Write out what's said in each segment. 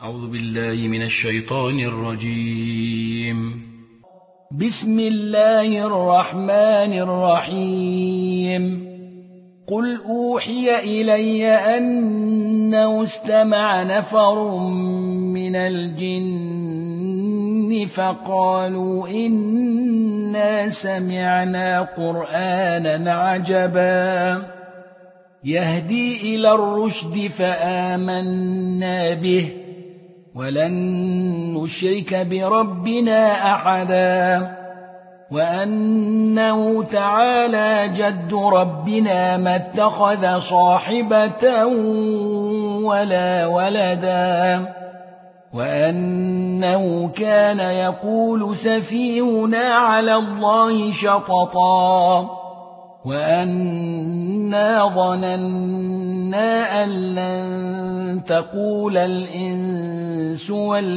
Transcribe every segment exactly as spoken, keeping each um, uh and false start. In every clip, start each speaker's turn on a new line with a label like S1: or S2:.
S1: أعوذ بالله من الشيطان الرجيم.
S2: بسم الله الرحمن الرحيم. قل أوحي إلي أنه استمع نفر من الجن فقالوا إنا سمعنا قرآنا عجبا يهدي إلى الرشد فآمنا به ولن نشرك بربنا أحدا وأنه تعالى جد ربنا ما اتخذ صاحبة ولا ولدا وأنه كان يقول سفيهنا على الله شططا وأنا ظننا أن لن تقول الإنس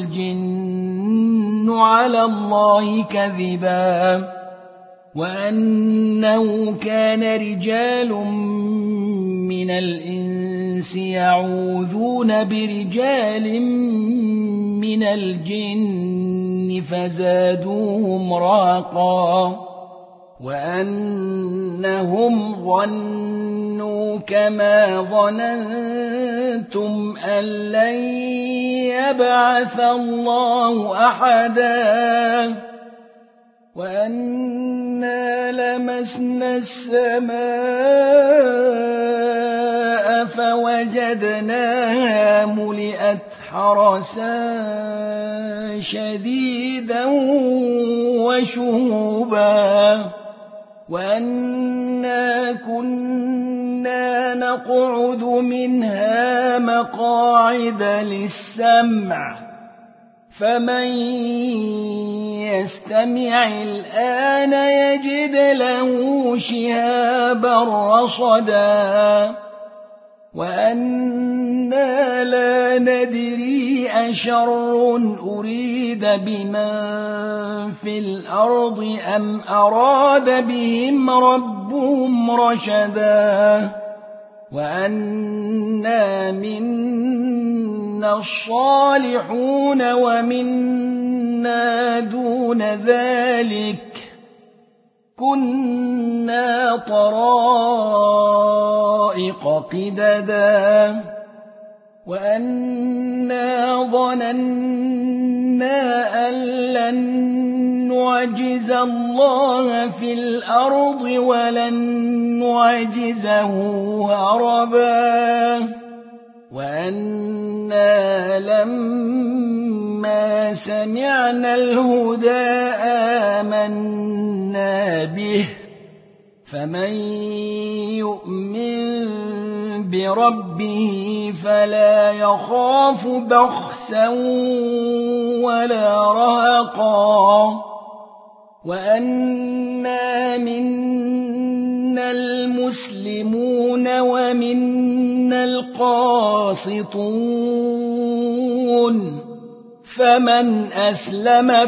S2: والجن على الله كذبا وأنه كان رجال من الإنس يعوذون برجال من الجن فزادوهم رهقا وأنهم ظنوا كما ظننتم أن لن يبعث الله أحدا وأنا لمسنا السماء فوجدناها ملئت حرسا شديدا وشهبا وأنا كنا نقعد منها مقاعد للسمع فمن يستمع الآن يجد له شهابا رصدا وأنا لا ندري أشر أريد بمن في الأرض أم أراد بهم ربهم رشدا وأنا منا الصالحون ومنا دون ذلك كنا طرائق قددا وأنا ظننا أن لن نعجز الله في الأرض ولن نعجزه هربا وأنا لما سمعنا الهدى آمنا به فمن يؤمن بربه فلا يخاف بخسا ولا رهقا وأنا منا المسلمون ومنا القاسطون فمن أسلم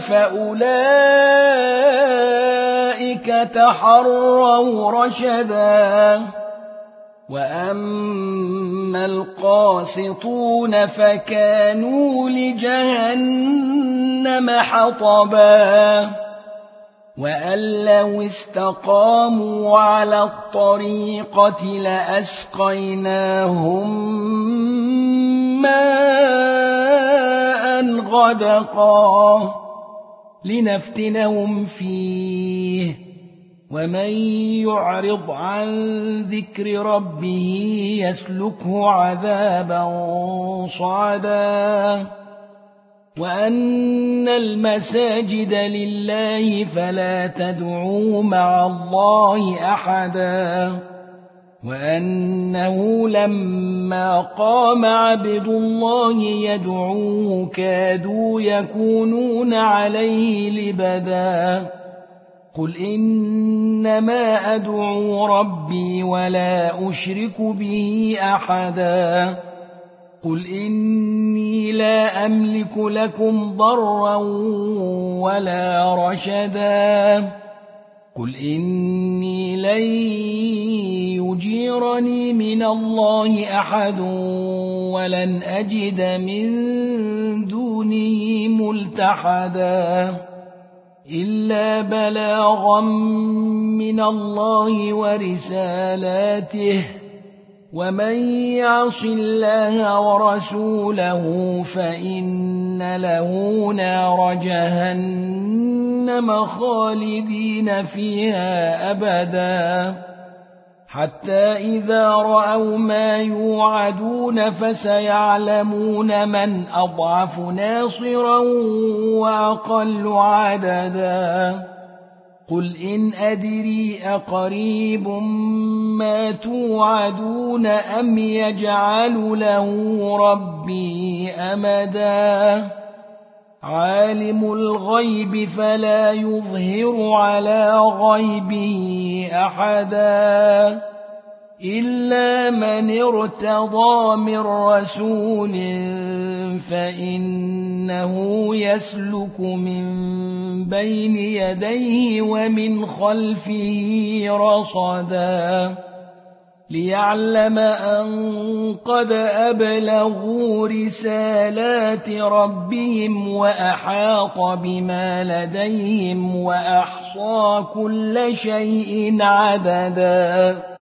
S2: فأولئك تحروا رشدا وأما القاسطون فكانوا لجهنم حطبا وأن لو استقاموا على الطريقة لأسقيناهم ماء غدقا لنفتنهم فيه ومن يعرض عن ذكر ربه يسلكه عذابا صعدا وأن المساجد لله فلا تدعوا مع الله أحدا وأنه لما قام عبد الله يدعوه كادوا يكونون عليه لبدا قل إنما أدعو ربي ولا أشرك به أحدا قل إني لا أملك لكم ضرا ولا رشدا قل إني لن يجيرني من الله أحد ولن أجد من أحدا إلا بلاغا من الله ورسالاته ومن يعص الله ورسوله فإن له نار جهنم خالدين فيها أبدا حتى إذا رأوا ما يوعدون فسيعلمون من أضعف ناصرا وأقل عددا قل إن أدري أقريب ما توعدون أم يجعل له ربي أمدا عالم الغيب فلا يظهر على غيبه أحدا إلا من ارتضى من رسول فإنه يسلك من بين يديه ومن خلفه رصدا ليعلم أن قد أبلغوا رسالات ربهم وأحاط بما لديهم وأحصى كل شيء عددا